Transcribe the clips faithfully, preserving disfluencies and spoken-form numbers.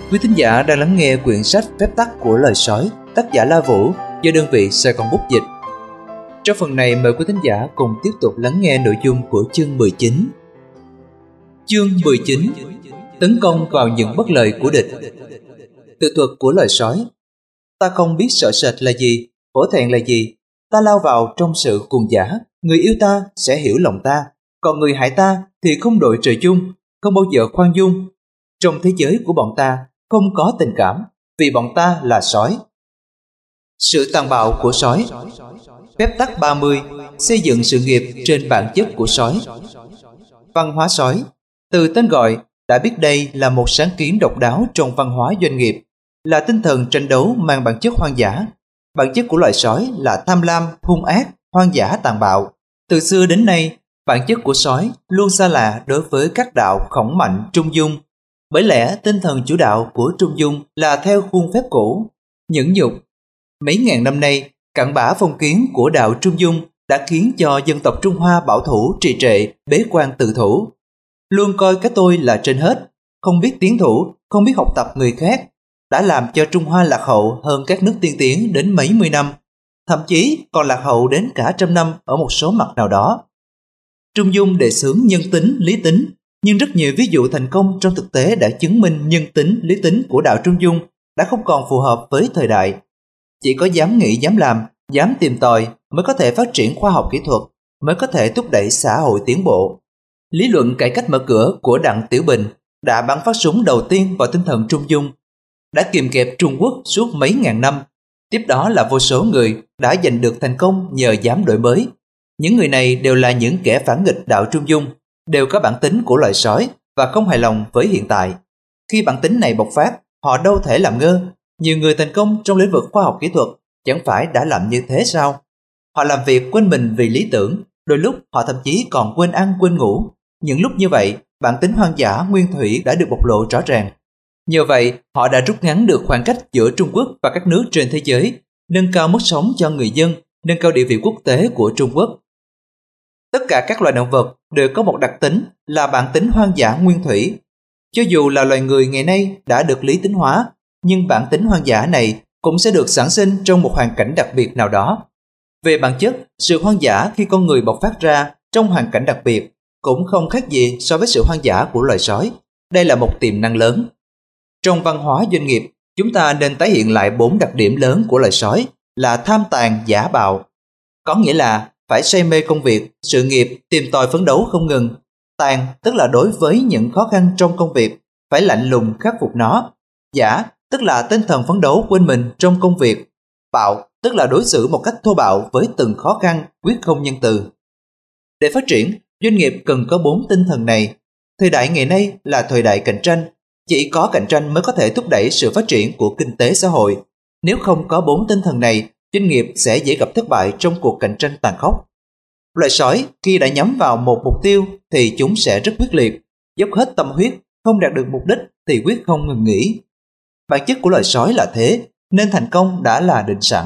Quý thính giả đang lắng nghe quyển sách Phép tắc của lời sói, tác giả La Vũ, do đơn vị Sài Gòn Bút dịch. Trong phần này mời quý thính giả cùng tiếp tục lắng nghe nội dung của chương mười chín. Chương mười chín. Tấn công vào những bất lợi của địch. Tự thuật của lời sói. Ta không biết sợ sệt là gì, hổ thẹn là gì. Ta lao vào trong sự cuồng dã. Người yêu ta sẽ hiểu lòng ta, còn người hại ta thì không đội trời chung, không bao giờ khoan dung. Trong thế giới của bọn ta không có tình cảm, vì bọn ta là sói. Sự tàn bạo của sói. Phép tắc ba mươi. Xây dựng sự nghiệp trên bản chất của sói. Văn hóa sói. Từ tên gọi đã biết đây là một sáng kiến độc đáo trong văn hóa doanh nghiệp, là tinh thần tranh đấu mang bản chất hoang dã. Bản chất của loài sói là tham lam, hung ác, hoang dã, tàn bạo. Từ xưa đến nay, bản chất của sói luôn xa lạ đối với các đạo khổng mạnh trung dung. Bởi lẽ tinh thần chủ đạo của trung dung là theo khuôn phép cũ, nhẫn nhục. Mấy ngàn năm nay, cặn bã phong kiến của đạo trung dung đã khiến cho dân tộc Trung Hoa bảo thủ, trì trệ, bế quan tự thủ. Luôn coi cái tôi là trên hết, không biết tiến thủ, không biết học tập người khác, đã làm cho Trung Hoa lạc hậu hơn các nước tiên tiến đến mấy mươi năm, thậm chí còn lạc hậu đến cả trăm năm ở một số mặt nào đó. Trung dung đề xướng nhân tính, lý tính, nhưng rất nhiều ví dụ thành công trong thực tế đã chứng minh nhân tính, lý tính của đạo Trung dung đã không còn phù hợp với thời đại. Chỉ có dám nghĩ, dám làm, dám tìm tòi mới có thể phát triển khoa học kỹ thuật, mới có thể thúc đẩy xã hội tiến bộ. Lý luận cải cách mở cửa của Đặng Tiểu Bình đã bắn phát súng đầu tiên vào tinh thần trung dung, đã kìm kẹp Trung Quốc suốt mấy ngàn năm. Tiếp đó là vô số người đã giành được thành công nhờ dám đổi mới. Những người này đều là những kẻ phản nghịch đạo Trung dung, đều có bản tính của loài sói và không hài lòng với hiện tại. Khi bản tính này bộc phát, họ đâu thể làm ngơ. Nhiều người thành công trong lĩnh vực khoa học kỹ thuật chẳng phải đã làm như thế sao? Họ làm việc quên mình vì lý tưởng, đôi lúc họ thậm chí còn quên ăn quên ngủ. Những lúc như vậy, bản tính hoang dã nguyên thủy đã được bộc lộ rõ ràng. Nhờ vậy, họ đã rút ngắn được khoảng cách giữa Trung Quốc và các nước trên thế giới, nâng cao mức sống cho người dân, nâng cao địa vị quốc tế của Trung Quốc. Tất cả các loài động vật đều có một đặc tính là bản tính hoang dã nguyên thủy. Cho dù là loài người ngày nay đã được lý tính hóa, nhưng bản tính hoang dã này cũng sẽ được sản sinh trong một hoàn cảnh đặc biệt nào đó. Về bản chất, sự hoang dã khi con người bộc phát ra trong hoàn cảnh đặc biệt cũng không khác gì so với sự hoang dã của loài sói. Đây là một tiềm năng lớn. Trong văn hóa doanh nghiệp, chúng ta nên tái hiện lại bốn đặc điểm lớn của loài sói là tham tàn, giả bạo. Có nghĩa là phải say mê công việc, sự nghiệp, tìm tòi phấn đấu không ngừng. Tàn tức là đối với những khó khăn trong công việc, phải lạnh lùng khắc phục nó. Giả tức là tinh thần phấn đấu quên mình trong công việc. Bạo tức là đối xử một cách thô bạo với từng khó khăn, quyết không nhân từ. Để phát triển, doanh nghiệp cần có bốn tinh thần này. Thời đại ngày nay là thời đại cạnh tranh. Chỉ có cạnh tranh mới có thể thúc đẩy sự phát triển của kinh tế xã hội. Nếu không có bốn tinh thần này, doanh nghiệp sẽ dễ gặp thất bại trong cuộc cạnh tranh tàn khốc. Loài sói khi đã nhắm vào một mục tiêu thì chúng sẽ rất quyết liệt, dốc hết tâm huyết, không đạt được mục đích thì quyết không ngừng nghỉ. Bản chất của loài sói là thế, nên thành công đã là định sẵn.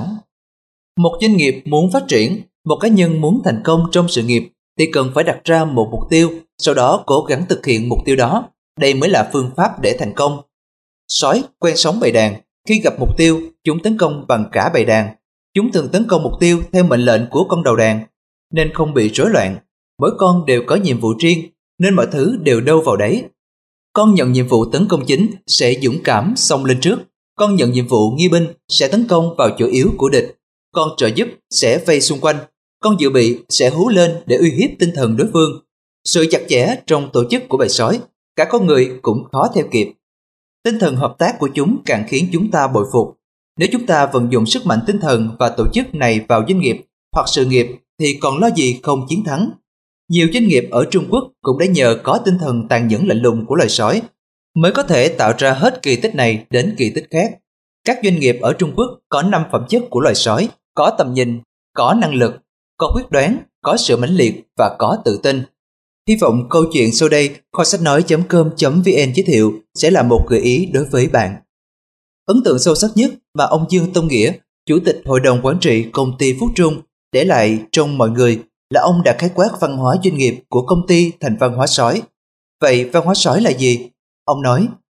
Một doanh nghiệp muốn phát triển, một cá nhân muốn thành công trong sự nghiệp thì cần phải đặt ra một mục tiêu, sau đó cố gắng thực hiện mục tiêu đó. Đây mới là phương pháp để thành công. Sói quen sống bầy đàn, khi gặp mục tiêu, chúng tấn công bằng cả bầy đàn. Chúng thường tấn công mục tiêu theo mệnh lệnh của con đầu đàn, nên không bị rối loạn. Mỗi con đều có nhiệm vụ riêng, nên mọi thứ đều đâu vào đấy. Con nhận nhiệm vụ tấn công chính sẽ dũng cảm xông lên trước. Con nhận nhiệm vụ nghi binh sẽ tấn công vào chỗ yếu của địch. Con trợ giúp sẽ vây xung quanh. Con dự bị sẽ hú lên để uy hiếp tinh thần đối phương. Sự chặt chẽ trong tổ chức của bầy sói, cả con người cũng khó theo kịp. Tinh thần hợp tác của chúng càng khiến chúng ta bội phục. Nếu chúng ta vận dụng sức mạnh tinh thần và tổ chức này vào doanh nghiệp hoặc sự nghiệp thì còn lo gì không chiến thắng. Nhiều doanh nghiệp ở Trung Quốc cũng đã nhờ có tinh thần tàn nhẫn lạnh lùng của loài sói mới có thể tạo ra hết kỳ tích này đến kỳ tích khác. Các doanh nghiệp ở Trung Quốc có năm phẩm chất của loài sói: có tầm nhìn, có năng lực, có quyết đoán, có sự mãnh liệt và có tự tin. Hy vọng câu chuyện sau đây kho sách nói chấm com chấm vn giới thiệu sẽ là một gợi ý đối với bạn. Ấn tượng sâu sắc nhất mà ông Dương Tông Nghĩa, Chủ tịch Hội đồng Quản trị Công ty Phúc Trung, để lại trong mọi người là ông đã khái quát văn hóa doanh nghiệp của công ty thành văn hóa sói. Vậy văn hóa sói là gì? Ông nói,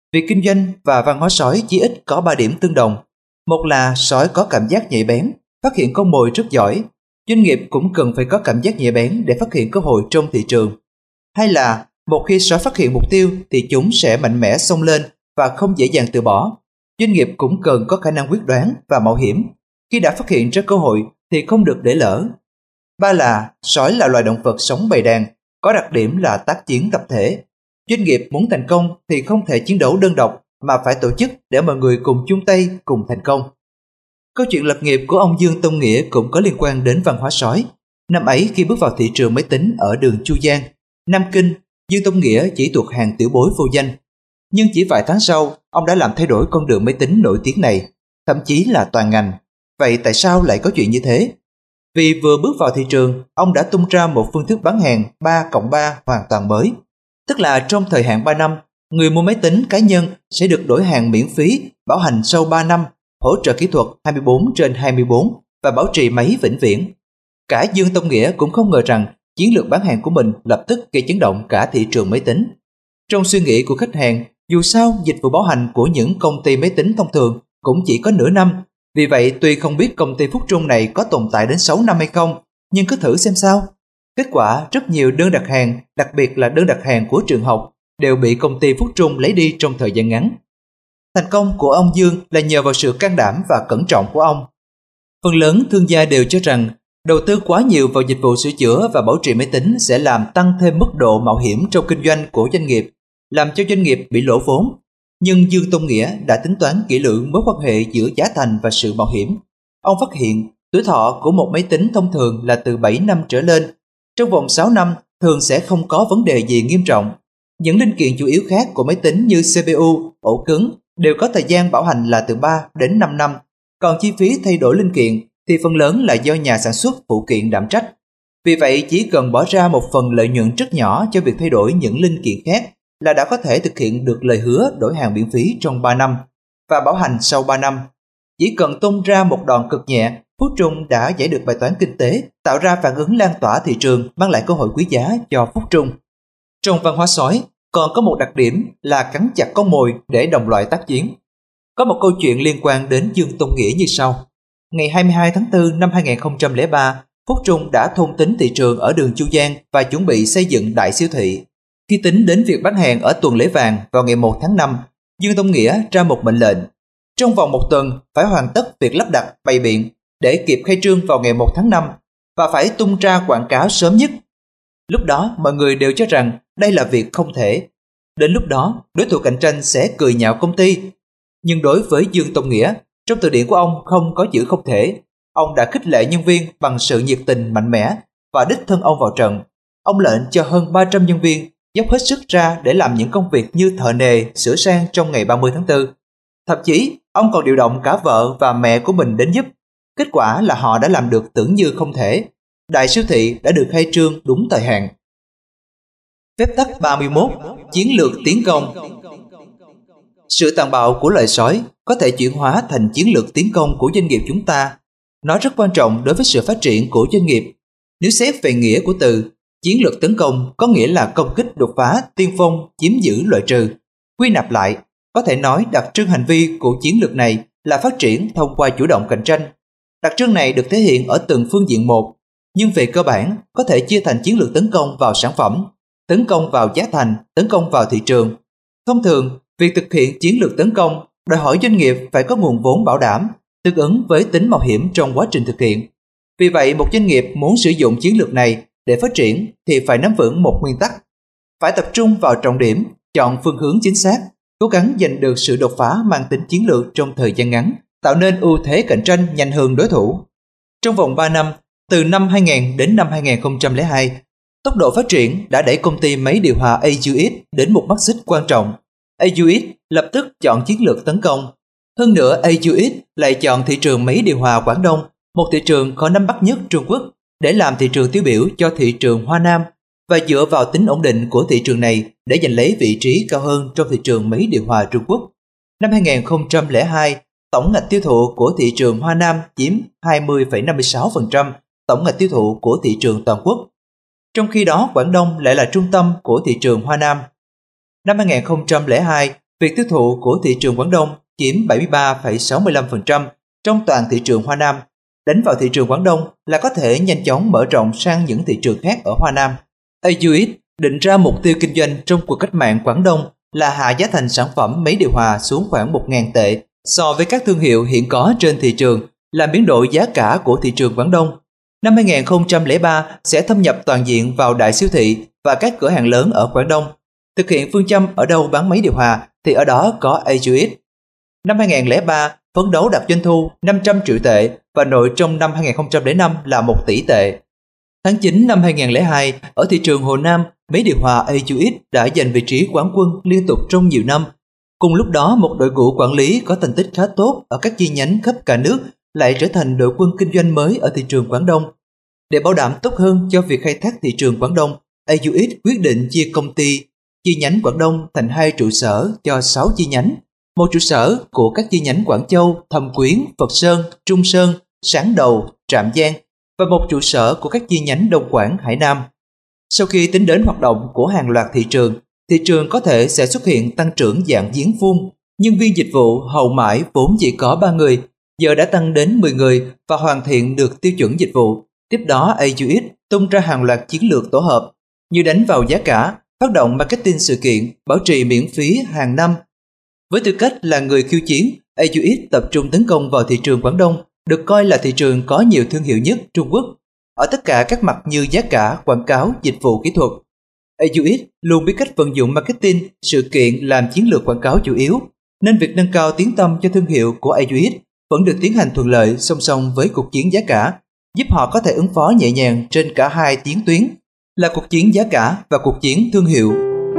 Việc kinh doanh và văn hóa sói chỉ ít có ba điểm tương đồng. Một là sói có cảm giác nhạy bén, phát hiện con mồi rất giỏi. Doanh nghiệp cũng cần phải có cảm giác nhạy bén để phát hiện cơ hội trong thị trường. Hai là một khi sói phát hiện mục tiêu thì chúng sẽ mạnh mẽ xông lên và không dễ dàng từ bỏ. Doanh nghiệp cũng cần có khả năng quyết đoán và mạo hiểm. Khi đã phát hiện ra cơ hội thì không được để lỡ. Ba là sói là loài động vật sống bầy đàn, có đặc điểm là tác chiến tập thể. Doanh nghiệp muốn thành công thì không thể chiến đấu đơn độc mà phải tổ chức để mọi người cùng chung tay cùng thành công. Câu chuyện lập nghiệp của ông Dương Tông Nghĩa cũng có liên quan đến văn hóa sói. Năm ấy khi bước vào thị trường máy tính ở đường Chu Giang, Nam Kinh, Dương Tông Nghĩa chỉ thuộc hàng tiểu bối vô danh. Nhưng chỉ vài tháng sau, ông đã làm thay đổi con đường máy tính nổi tiếng này, thậm chí là toàn ngành. Vậy tại sao lại có chuyện như thế? Vì vừa bước vào thị trường, ông đã tung ra một phương thức bán hàng ba cộng ba hoàn toàn mới. Tức là trong thời hạn ba năm, người mua máy tính cá nhân sẽ được đổi hàng miễn phí, bảo hành sau ba năm, hỗ trợ kỹ thuật hai mươi bốn trên hai mươi bốn và bảo trì máy vĩnh viễn. Cả Dương Tông Nghĩa cũng không ngờ rằng chiến lược bán hàng của mình lập tức gây chấn động cả thị trường máy tính. Trong suy nghĩ của khách hàng, dù sao dịch vụ bảo hành của những công ty máy tính thông thường cũng chỉ có nửa năm. Vì vậy tuy không biết công ty Phúc Trung này có tồn tại đến sáu năm hay không, nhưng cứ thử xem sao. Kết quả rất nhiều đơn đặt hàng, đặc biệt là đơn đặt hàng của trường học, đều bị công ty Phúc Trung lấy đi trong thời gian ngắn. Thành công của ông Dương là nhờ vào sự can đảm và cẩn trọng của ông. Phần lớn thương gia đều cho rằng đầu tư quá nhiều vào dịch vụ sửa chữa và bảo trì máy tính sẽ làm tăng thêm mức độ mạo hiểm trong kinh doanh của doanh nghiệp, làm cho doanh nghiệp bị lỗ vốn. Nhưng Dương Tông Nghĩa đã tính toán kỹ lưỡng mối quan hệ giữa giá thành và sự mạo hiểm. Ông phát hiện tuổi thọ của một máy tính thông thường là từ bảy năm trở lên. Trong vòng sáu năm thường sẽ không có vấn đề gì nghiêm trọng. Những linh kiện chủ yếu khác của máy tính như xê pê u, ổ cứng đều có thời gian bảo hành là từ ba đến năm năm. Còn chi phí thay đổi linh kiện thì phần lớn là do nhà sản xuất phụ kiện đảm trách. Vì vậy chỉ cần bỏ ra một phần lợi nhuận rất nhỏ cho việc thay đổi những linh kiện khác là đã có thể thực hiện được lời hứa đổi hàng miễn phí trong ba năm và bảo hành sau ba năm. Chỉ cần tung ra một đòn cực nhẹ, Phúc Trung đã giải được bài toán kinh tế, tạo ra phản ứng lan tỏa thị trường, mang lại cơ hội quý giá cho Phúc Trung. Trong văn hóa sói còn có một đặc điểm là cắn chặt con mồi để đồng loại tác chiến. Có một câu chuyện liên quan đến Dương Tông Nghĩa như sau. Ngày hai mươi hai tháng tư năm hai nghìn không trăm lẻ ba, Phúc Trung đã thôn tính thị trường ở đường Chu Giang và chuẩn bị xây dựng đại siêu thị. Khi tính đến việc bán hàng ở tuần lễ vàng vào ngày một tháng năm, Dương Tông Nghĩa ra một mệnh lệnh. Trong vòng một tuần phải hoàn tất việc lắp đặt bày biện để kịp khai trương vào ngày một tháng năm và phải tung ra quảng cáo sớm nhất. Lúc đó mọi người đều cho rằng đây là việc không thể. Đến lúc đó đối thủ cạnh tranh sẽ cười nhạo công ty. Nhưng đối với Dương Tông Nghĩa, trong từ điển của ông không có chữ không thể. Ông đã khích lệ nhân viên bằng sự nhiệt tình mạnh mẽ và đích thân ông vào trận. Ông lệnh cho hơn ba trăm nhân viên dốc hết sức ra để làm những công việc như thợ nề, sửa sang trong ngày ba mươi tháng tư. Thậm chí, ông còn điều động cả vợ và mẹ của mình đến giúp. Kết quả là họ đã làm được tưởng như không thể. Đại siêu thị đã được khai trương đúng thời hạn. Phép tắc ba mươi mốt. Chiến lược tiến công. Sự tàn bạo của loài sói có thể chuyển hóa thành chiến lược tiến công của doanh nghiệp chúng ta. Nó rất quan trọng đối với sự phát triển của doanh nghiệp. Nếu xét về nghĩa của từ, chiến lược tấn công có nghĩa là công kích đột phá, tiên phong, chiếm giữ, loại trừ. Quy nạp lại, có thể nói đặc trưng hành vi của chiến lược này là phát triển thông qua chủ động cạnh tranh. Đặc trưng này được thể hiện ở từng phương diện một, nhưng về cơ bản có thể chia thành chiến lược tấn công vào sản phẩm, tấn công vào giá thành, tấn công vào thị trường. Thông thường, việc thực hiện chiến lược tấn công đòi hỏi doanh nghiệp phải có nguồn vốn bảo đảm, tương ứng với tính mạo hiểm trong quá trình thực hiện. Vì vậy, một doanh nghiệp muốn sử dụng chiến lược này để phát triển thì phải nắm vững một nguyên tắc. Phải tập trung vào trọng điểm, chọn phương hướng chính xác, cố gắng giành được sự đột phá mang tính chiến lược trong thời gian ngắn, tạo nên ưu thế cạnh tranh nhanh hơn đối thủ. Trong vòng ba năm, từ năm hai nghìn đến năm hai nghìn không trăm lẻ hai, tốc độ phát triển đã đẩy công ty máy điều hòa a u ích đến một mắt xích quan trọng. a u ích lập tức chọn chiến lược tấn công. Hơn nữa, a u ích lại chọn thị trường máy điều hòa Quảng Đông, một thị trường có nắm bắt nhất Trung Quốc, để làm thị trường tiêu biểu cho thị trường Hoa Nam và dựa vào tính ổn định của thị trường này để giành lấy vị trí cao hơn trong thị trường máy điều hòa Trung Quốc. Năm hai nghìn không trăm lẻ hai, tổng ngạch tiêu thụ của thị trường Hoa Nam chiếm hai mươi phẩy năm mươi sáu phần trăm tổng ngạch tiêu thụ của thị trường toàn quốc. Trong khi đó, Quảng Đông lại là trung tâm của thị trường Hoa Nam. Năm hai nghìn không trăm lẻ hai, Việc tiêu thụ của thị trường Quảng Đông chiếm bảy mươi ba phẩy sáu mươi lăm phần trăm trong toàn thị trường Hoa Nam. Đánh vào thị trường Quảng Đông là có thể nhanh chóng mở rộng sang những thị trường khác ở Hoa Nam. a u ích định ra mục tiêu kinh doanh trong cuộc cách mạng Quảng Đông là hạ giá thành sản phẩm máy điều hòa xuống khoảng một nghìn tệ so với các thương hiệu hiện có trên thị trường, làm biến đổi giá cả của thị trường Quảng Đông. Năm hai nghìn không trăm lẻ ba sẽ thâm nhập toàn diện vào đại siêu thị và các cửa hàng lớn ở Quảng Đông. Thực hiện phương châm ở đâu bán máy điều hòa thì ở đó có a u ích. Năm hai nghìn không trăm lẻ ba, phấn đấu đạt doanh thu năm trăm triệu tệ và nội trong năm hai nghìn không trăm lẻ năm là một tỷ tệ. Tháng chín năm hai nghìn không trăm lẻ hai, ở thị trường Hồ Nam, máy điều hòa a u ích đã giành vị trí quán quân liên tục trong nhiều năm. Cùng lúc đó, một đội ngũ quản lý có thành tích khá tốt ở các chi nhánh khắp cả nước lại trở thành đội quân kinh doanh mới ở thị trường Quảng Đông. Để bảo đảm tốt hơn cho việc khai thác thị trường Quảng Đông, a u ích quyết định chia công ty chi nhánh Quảng Đông thành hai trụ sở cho sáu chi nhánh. Một trụ sở của các chi nhánh Quảng Châu, Thâm Quyến, Phật Sơn, Trung Sơn, Sáng Đầu, Trạm Giang và một trụ sở của các chi nhánh Đông Quảng, Hải Nam. Sau khi tính đến hoạt động của hàng loạt thị trường, thị trường có thể sẽ xuất hiện tăng trưởng dạng giếng phun. Nhân viên dịch vụ hậu mãi vốn chỉ có ba người, giờ đã tăng đến mười người và hoàn thiện được tiêu chuẩn dịch vụ. Tiếp đó, a u ích tung ra hàng loạt chiến lược tổ hợp như đánh vào giá cả, phát động marketing sự kiện, bảo trì miễn phí hàng năm. Với tư cách là người khiêu chiến, a u ích tập trung tấn công vào thị trường Quảng Đông, được coi là thị trường có nhiều thương hiệu nhất Trung Quốc, ở tất cả các mặt như giá cả, quảng cáo, dịch vụ kỹ thuật. a u ích luôn biết cách vận dụng marketing, sự kiện làm chiến lược quảng cáo chủ yếu, nên việc nâng cao tiếng tăm cho thương hiệu của a u ích vẫn được tiến hành thuận lợi song song với cuộc chiến giá cả, giúp họ có thể ứng phó nhẹ nhàng trên cả hai chiến tuyến, là cuộc chiến giá cả và cuộc chiến thương hiệu.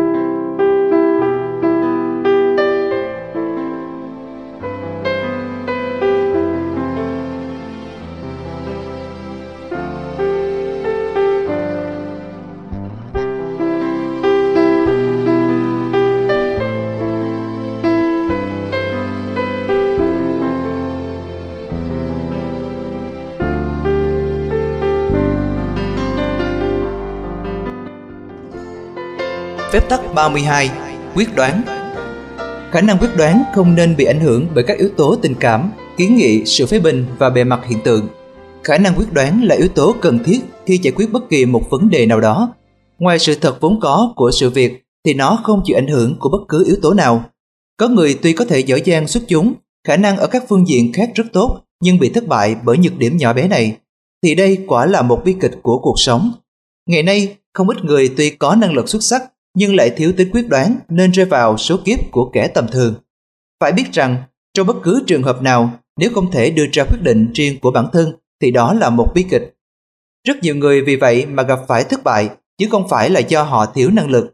Phép tắc ba mươi hai. Quyết đoán. Khả năng quyết đoán không nên bị ảnh hưởng bởi các yếu tố tình cảm, kiến nghị, sự phê bình và bề mặt hiện tượng. Khả năng quyết đoán là yếu tố cần thiết khi giải quyết bất kỳ một vấn đề nào đó. Ngoài sự thật vốn có của sự việc thì nó không chịu ảnh hưởng của bất cứ yếu tố nào. Có người tuy có thể giỏi giang xuất chúng, khả năng ở các phương diện khác rất tốt nhưng bị thất bại bởi nhược điểm nhỏ bé này, thì đây quả là một bi kịch của cuộc sống. Ngày nay, không ít người tuy có năng lực xuất sắc nhưng lại thiếu tính quyết đoán nên rơi vào số kiếp của kẻ tầm thường. Phải biết rằng, trong bất cứ trường hợp nào, nếu không thể đưa ra quyết định riêng của bản thân thì đó là một bi kịch. Rất nhiều người vì vậy mà gặp phải thất bại, chứ không phải là do họ thiếu năng lực.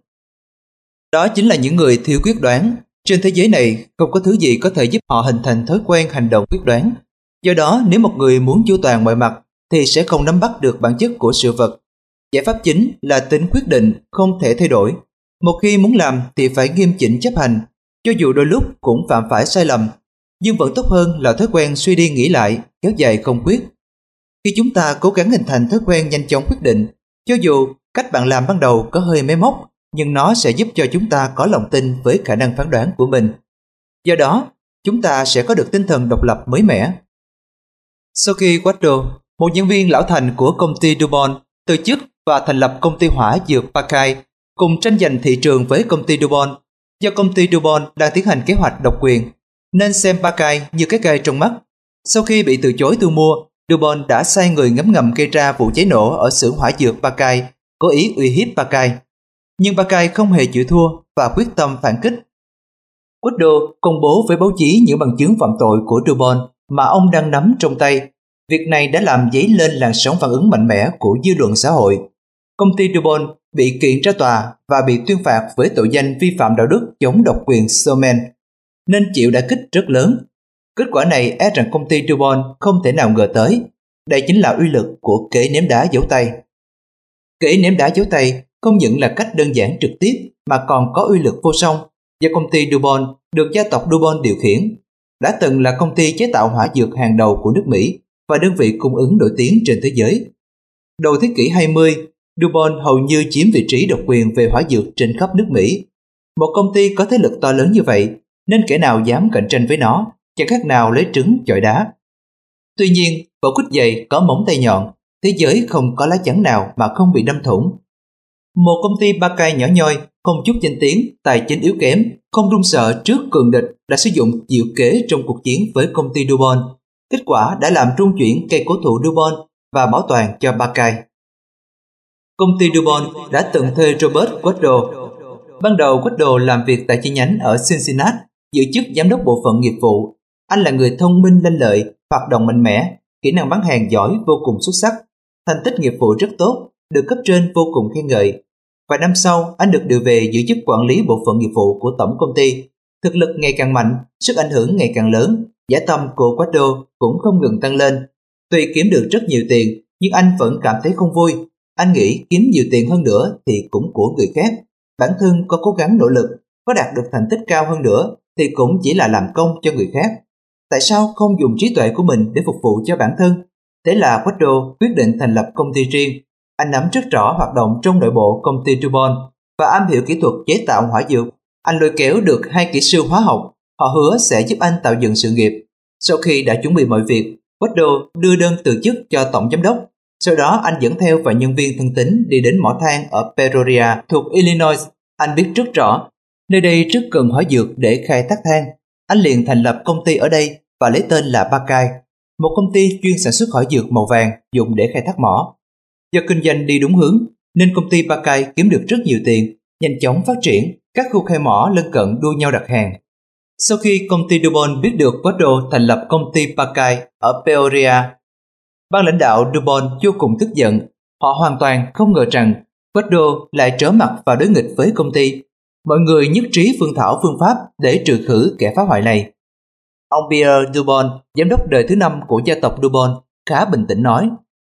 Đó chính là những người thiếu quyết đoán. Trên thế giới này, không có thứ gì có thể giúp họ hình thành thói quen hành động quyết đoán. Do đó, nếu một người muốn chu toàn mọi mặt thì sẽ không nắm bắt được bản chất của sự vật. Giải pháp chính là tính quyết định không thể thay đổi. Một khi muốn làm thì phải nghiêm chỉnh chấp hành, cho dù đôi lúc cũng phạm phải sai lầm, nhưng vẫn tốt hơn là thói quen suy đi nghĩ lại, kéo dài không quyết. Khi chúng ta cố gắng hình thành thói quen nhanh chóng quyết định, cho dù cách bạn làm ban đầu có hơi máy móc, nhưng nó sẽ giúp cho chúng ta có lòng tin với khả năng phán đoán của mình. Do đó, chúng ta sẽ có được tinh thần độc lập mới mẻ. Sau khi Quadro, một nhân viên lão thành của công ty DuPont, từ chức và thành lập công ty hỏa dược Pacay, cùng tranh giành thị trường với công ty DuPont. Do công ty DuPont đang tiến hành kế hoạch độc quyền, nên xem Pacay như cái gai trong mắt. Sau khi bị từ chối thu mua, DuPont đã sai người ngấm ngầm gây ra vụ cháy nổ ở xưởng hỏa dược Pacay, cố ý uy hiếp Pacay. Nhưng Pacay không hề chịu thua và quyết tâm phản kích. Quadro công bố với báo chí những bằng chứng phạm tội của DuPont mà ông đang nắm trong tay. Việc này đã làm dấy lên làn sóng phản ứng mạnh mẽ của dư luận xã hội. Công ty DuPont bị kiện ra tòa và bị tuyên phạt với tội danh vi phạm đạo đức chống độc quyền Sherman, nên chịu đả kích rất lớn. Kết quả này e rằng công ty DuPont không thể nào ngờ tới. Đây chính là uy lực của kế ném đá dấu tay. Kế ném đá dấu tay không những là cách đơn giản trực tiếp mà còn có uy lực vô song, do công ty DuPont được gia tộc DuPont điều khiển, đã từng là công ty chế tạo hỏa dược hàng đầu của nước Mỹ và đơn vị cung ứng nổi tiếng trên thế giới. Đầu thế kỷ hai mươi, DuPont hầu như chiếm vị trí độc quyền về hỏa dược trên khắp nước Mỹ. Một công ty có thế lực to lớn như vậy, nên kẻ nào dám cạnh tranh với nó, chẳng khác nào lấy trứng chọi đá. Tuy nhiên, vỏ quýt dày có móng tay nhọn, thế giới không có lá chắn nào mà không bị đâm thủng. Một công ty ba cây nhỏ nhoi, không chút danh tiếng, tài chính yếu kém, không run sợ trước cường địch đã sử dụng diệu kế trong cuộc chiến với công ty DuPont. Kết quả đã làm trung chuyển cây cổ thụ DuPont và bảo toàn cho ba cây. Công ty DuPont đã từng thuê Robert Wadlow. Ban đầu Wadlow làm việc tại chi nhánh ở Cincinnati, giữ chức giám đốc bộ phận nghiệp vụ. Anh là người thông minh lanh lợi, hoạt động mạnh mẽ, kỹ năng bán hàng giỏi vô cùng xuất sắc, thành tích nghiệp vụ rất tốt, được cấp trên vô cùng khen ngợi. Vài năm sau, anh được điều về giữ chức quản lý bộ phận nghiệp vụ của tổng công ty. Thực lực ngày càng mạnh, sức ảnh hưởng ngày càng lớn, dã tâm của Wadlow cũng không ngừng tăng lên. Tuy kiếm được rất nhiều tiền, nhưng anh vẫn cảm thấy không vui. Anh nghĩ kiếm nhiều tiền hơn nữa thì cũng của người khác. Bản thân có cố gắng nỗ lực, có đạt được thành tích cao hơn nữa thì cũng chỉ là làm công cho người khác. Tại sao không dùng trí tuệ của mình để phục vụ cho bản thân? Thế là Wadlow quyết định thành lập công ty riêng. Anh nắm rất rõ hoạt động trong nội bộ công ty DuPont và am hiểu kỹ thuật chế tạo hỏa dược. Anh lôi kéo được hai kỹ sư hóa học, họ hứa sẽ giúp anh tạo dựng sự nghiệp. Sau khi đã chuẩn bị mọi việc, Wadlow đưa đơn từ chức cho tổng giám đốc. Sau đó anh dẫn theo vài nhân viên thân tín đi đến mỏ than ở Peoria thuộc Illinois. Anh biết rất rõ, nơi đây rất cần hỏa dược để khai thác than. Anh liền thành lập công ty ở đây và lấy tên là Buckeye, một công ty chuyên sản xuất hỏa dược màu vàng dùng để khai thác mỏ. Do kinh doanh đi đúng hướng, nên công ty Buckeye kiếm được rất nhiều tiền, nhanh chóng phát triển, các khu khai mỏ lân cận đua nhau đặt hàng. Sau khi công ty DuPont biết được Wadlow thành lập công ty Buckeye ở Peoria, ban lãnh đạo DuPont vô cùng tức giận. Họ hoàn toàn không ngờ rằng Wadlow lại trở mặt và đối nghịch với công ty. Mọi người nhất trí phương thảo phương pháp để trừ khử kẻ phá hoại này. Ông Pierre DuPont, giám đốc đời thứ năm của gia tộc DuPont, khá bình tĩnh nói: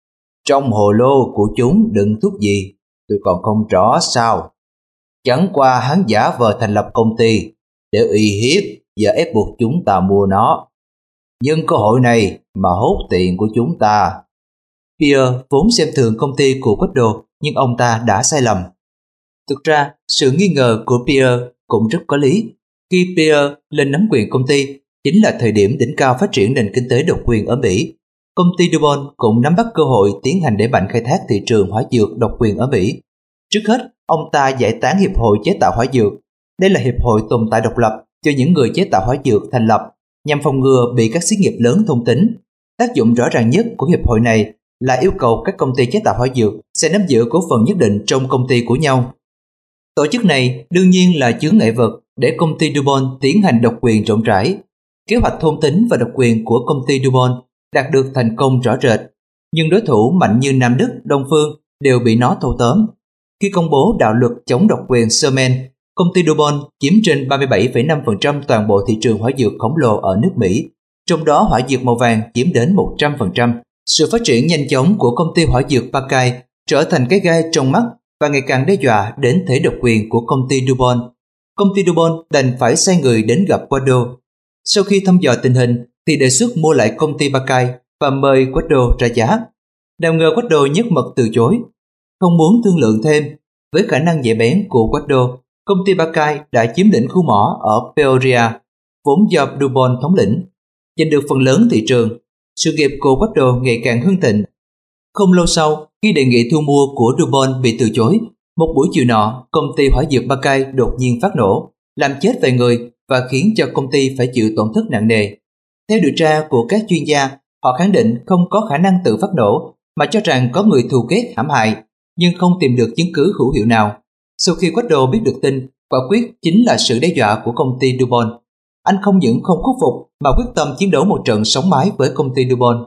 Trong hồ lô của chúng đựng thuốc gì, tôi còn không rõ sao. Chẳng qua hắn giả vờ thành lập công ty để uy hiếp và ép buộc chúng ta mua nó. Nhưng cơ hội này mà hốt tiền của chúng ta. Pierre vốn xem thường công ty của Wadlow, nhưng ông ta đã sai lầm. Thực ra, sự nghi ngờ của Pierre cũng rất có lý. Khi Pierre lên nắm quyền công ty, chính là thời điểm đỉnh cao phát triển nền kinh tế độc quyền ở Mỹ. Công ty DuPont cũng nắm bắt cơ hội tiến hành đẩy mạnh khai thác thị trường hỏa dược độc quyền ở Mỹ. Trước hết, ông ta giải tán Hiệp hội chế tạo hỏa dược. Đây là hiệp hội tồn tại độc lập cho những người chế tạo hỏa dược thành lập, nhằm phòng ngừa bị các xí nghiệp lớn thôn tính. Tác dụng rõ ràng nhất của hiệp hội này là yêu cầu các công ty chế tạo hỏa dược sẽ nắm giữ cổ phần nhất định trong công ty của nhau. Tổ chức này đương nhiên là chướng ngại vật để công ty DuPont tiến hành độc quyền rộng rãi. Kế hoạch thôn tính và độc quyền của công ty DuPont đạt được thành công rõ rệt, nhưng đối thủ mạnh như Nam Đức, Đông Phương đều bị nó thâu tóm. Khi công bố đạo luật chống độc quyền Sherman, công ty DuPont chiếm trên ba mươi bảy phẩy năm phần trăm toàn bộ thị trường hỏa dược khổng lồ ở nước Mỹ, trong đó hỏa dược màu vàng chiếm đến một trăm phần trăm. Sự phát triển nhanh chóng của công ty hỏa dược Buckeye trở thành cái gai trong mắt và ngày càng đe dọa đến thể độc quyền của công ty DuPont. Công ty DuPont đành phải sai người đến gặp Wadlow. Sau khi thăm dò tình hình thì đề xuất mua lại công ty Buckeye và mời Wadlow ra giá. Nào ngờ Wadlow nhất mực từ chối, không muốn thương lượng thêm. Với khả năng nhạy bén của Wadlow, công ty Buckeye đã chiếm lĩnh khu mỏ ở Peoria, vốn do DuPont thống lĩnh, giành được phần lớn thị trường. Sự nghiệp của Wadlow ngày càng hưng thịnh. Không lâu sau, khi đề nghị thu mua của DuPont bị từ chối, một buổi chiều nọ, công ty hỏa dược Buckeye đột nhiên phát nổ, làm chết vài người và khiến cho công ty phải chịu tổn thất nặng nề. Theo điều tra của các chuyên gia, họ khẳng định không có khả năng tự phát nổ, mà cho rằng có người thù ghét hãm hại, nhưng không tìm được chứng cứ hữu hiệu nào. Sau khi Wadlow biết được tin, quả quyết chính là sự đe dọa của công ty DuPont. Anh không những không khuất phục mà quyết tâm chiến đấu một trận sống mái với công ty DuPont.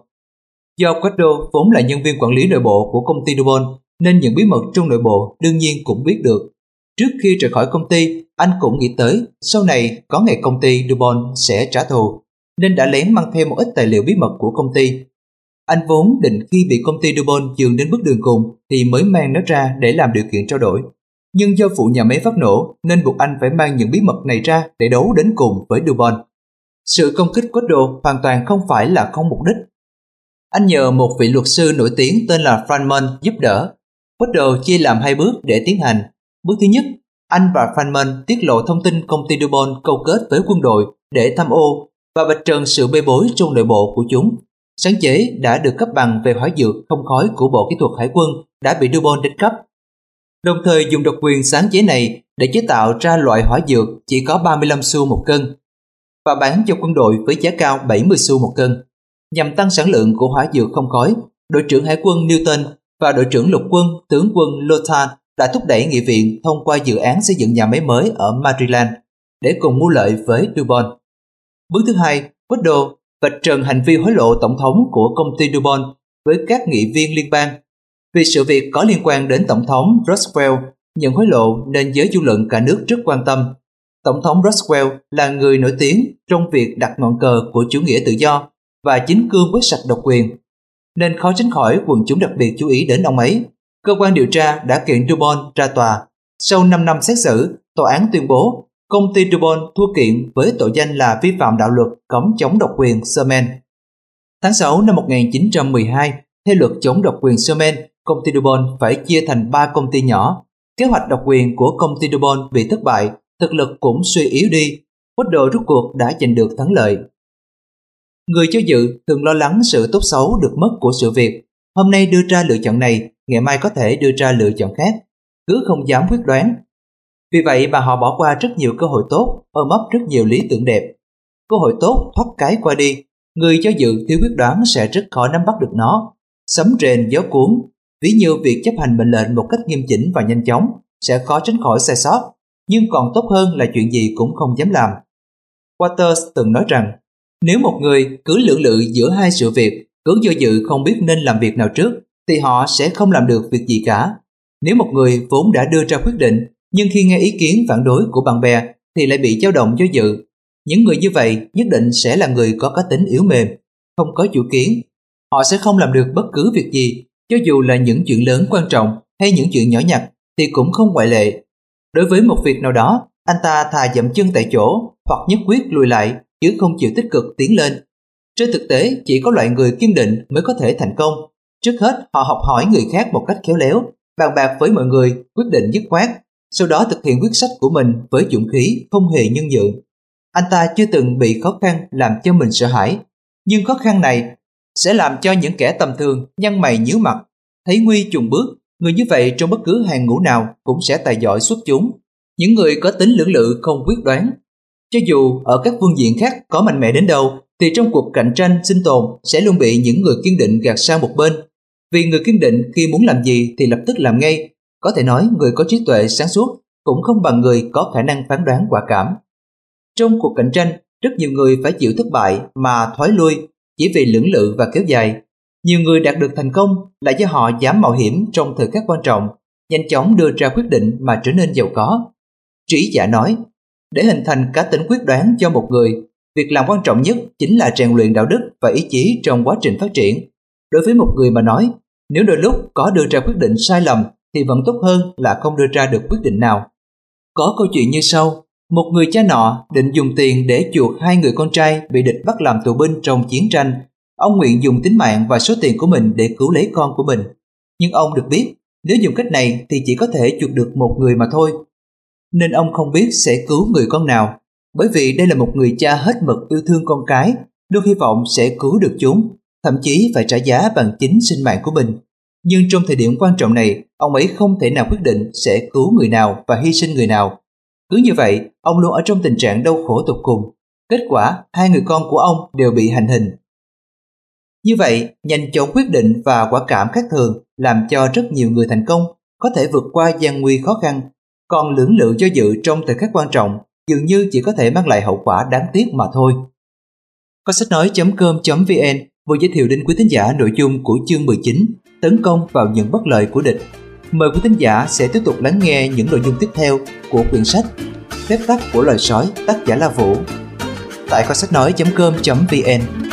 Do Wadlow vốn là nhân viên quản lý nội bộ của công ty DuPont, nên những bí mật trong nội bộ đương nhiên cũng biết được. Trước khi rời khỏi công ty, anh cũng nghĩ tới sau này có ngày công ty DuPont sẽ trả thù, nên đã lén mang theo một ít tài liệu bí mật của công ty. Anh vốn định khi bị công ty DuPont dường đến bước đường cùng thì mới mang nó ra để làm điều kiện trao đổi. Nhưng do vụ nhà máy phát nổ nên buộc anh phải mang những bí mật này ra để đấu đến cùng với DuPont. Sự công kích Wadlow hoàn toàn không phải là không mục đích. Anh nhờ một vị luật sư nổi tiếng tên là Franman giúp đỡ. Wadlow chia làm hai bước để tiến hành. Bước thứ nhất, anh và Feynman tiết lộ thông tin công ty DuPont câu kết với quân đội để tham ô và vạch trần sự bê bối trong nội bộ của chúng. Sáng chế đã được cấp bằng về hỏa dược không khói của Bộ Kỹ thuật Hải quân đã bị DuPont đánh cắp. Đồng thời dùng độc quyền sáng chế này để chế tạo ra loại hỏa dược chỉ có ba mươi lăm xu một cân và bán cho quân đội với giá cao bảy mươi xu một cân. Nhằm tăng sản lượng của hỏa dược không khói, đội trưởng Hải quân Newton và đội trưởng lục quân tướng quân Lothar đã thúc đẩy nghị viện thông qua dự án xây dựng nhà máy mới ở Maryland để cùng mưu lợi với DuPont. Bước thứ hai, Woodrow vạch trần hành vi hối lộ tổng thống của công ty DuPont với các nghị viên liên bang. Vì sự việc có liên quan đến tổng thống Roosevelt nhận hối lộ nên giới dư luận cả nước rất quan tâm. Tổng thống Roosevelt là người nổi tiếng trong việc đặt ngọn cờ của chủ nghĩa tự do và chính cương quét sạch độc quyền, nên khó tránh khỏi quần chúng đặc biệt chú ý đến ông ấy. Cơ quan điều tra đã kiện DuPont ra tòa. Sau năm năm xét xử, tòa án tuyên bố công ty DuPont thua kiện với tội danh là vi phạm đạo luật cấm chống độc quyền Sherman. Tháng sáu năm một nghìn chín trăm mười hai, theo luật chống độc quyền Sherman, công ty DuPont phải chia thành ba công ty nhỏ. Kế hoạch độc quyền của công ty DuPont bị thất bại, thực lực cũng suy yếu đi. Woodrow rút cuộc đã giành được thắng lợi. Người cho dự thường lo lắng sự tốt xấu được mất của sự việc. Hôm nay đưa ra lựa chọn này, ngày mai có thể đưa ra lựa chọn khác, cứ không dám quyết đoán. Vì vậy mà họ bỏ qua rất nhiều cơ hội tốt, ôm ấp rất nhiều lý tưởng đẹp. Cơ hội tốt thoát cái qua đi, người cho dự thiếu quyết đoán sẽ rất khó nắm bắt được nó. Sấm rền gió cuốn, ví như việc chấp hành mệnh lệnh một cách nghiêm chỉnh và nhanh chóng sẽ khó tránh khỏi sai sót, nhưng còn tốt hơn là chuyện gì cũng không dám làm. Waters từng nói rằng, nếu một người cứ lưỡng lự giữa hai sự việc, cứ do dự không biết nên làm việc nào trước, thì họ sẽ không làm được việc gì cả. Nếu một người vốn đã đưa ra quyết định, nhưng khi nghe ý kiến phản đối của bạn bè thì lại bị dao động do dự, những người như vậy nhất định sẽ là người có cá tính yếu mềm, không có chủ kiến. Họ sẽ không làm được bất cứ việc gì, cho dù là những chuyện lớn quan trọng hay những chuyện nhỏ nhặt thì cũng không ngoại lệ. Đối với một việc nào đó, anh ta thà dậm chân tại chỗ hoặc nhất quyết lùi lại chứ không chịu tích cực tiến lên. Trên thực tế, chỉ có loại người kiên định mới có thể thành công. Trước hết, họ học hỏi người khác một cách khéo léo, bàn bạc với mọi người, quyết định dứt khoát, sau đó thực hiện quyết sách của mình với dũng khí không hề nhân nhượng. Anh ta chưa từng bị khó khăn làm cho mình sợ hãi, nhưng khó khăn này sẽ làm cho những kẻ tầm thường nhăn mày nhíu mặt, thấy nguy chùn bước. Người như vậy trong bất cứ hàng ngũ nào cũng sẽ tài giỏi xuất chúng. Những người có tính lưỡng lự không quyết đoán, cho dù ở các phương diện khác có mạnh mẽ đến đâu, thì trong cuộc cạnh tranh sinh tồn sẽ luôn bị những người kiên định gạt sang một bên. Vì người kiên định khi muốn làm gì thì lập tức làm ngay. Có thể nói người có trí tuệ sáng suốt cũng không bằng người có khả năng phán đoán quả cảm. Trong cuộc cạnh tranh, rất nhiều người phải chịu thất bại mà thoái lui chỉ vì lưỡng lự và kéo dài. Nhiều người đạt được thành công là do họ dám mạo hiểm trong thời khắc quan trọng, nhanh chóng đưa ra quyết định mà trở nên giàu có. Trí giả nói, để hình thành cá tính quyết đoán cho một người, việc làm quan trọng nhất chính là rèn luyện đạo đức và ý chí trong quá trình phát triển. Đối với một người mà nói, nếu đôi lúc có đưa ra quyết định sai lầm thì vẫn tốt hơn là không đưa ra được quyết định nào. Có câu chuyện như sau, một người cha nọ định dùng tiền để chuộc hai người con trai bị địch bắt làm tù binh trong chiến tranh. Ông nguyện dùng tính mạng và số tiền của mình để cứu lấy con của mình. Nhưng ông được biết, nếu dùng cách này thì chỉ có thể chuộc được một người mà thôi. Nên ông không biết sẽ cứu người con nào, bởi vì đây là một người cha hết mực yêu thương con cái, luôn hy vọng sẽ cứu được chúng, thậm chí phải trả giá bằng chính sinh mạng của mình. Nhưng trong thời điểm quan trọng này, ông ấy không thể nào quyết định sẽ cứu người nào và hy sinh người nào. Cứ như vậy, ông luôn ở trong tình trạng đau khổ tột cùng. Kết quả, hai người con của ông đều bị hành hình. Như vậy, nhanh chóng quyết định và quả cảm khác thường làm cho rất nhiều người thành công, có thể vượt qua gian nguy khó khăn. Còn lưỡng lự do dự trong thời khắc quan trọng dường như chỉ có thể mang lại hậu quả đáng tiếc mà thôi. Có sách nói chấm com chấm vn vừa giới thiệu đến quý thính giả nội dung của chương mười chín, tấn công vào những bất lợi của địch. Mời quý thính giả sẽ tiếp tục lắng nghe những nội dung tiếp theo của quyển sách Phép tắc của loài sói, tác giả La Vũ, tại kho sách nói chấm com chấm vn.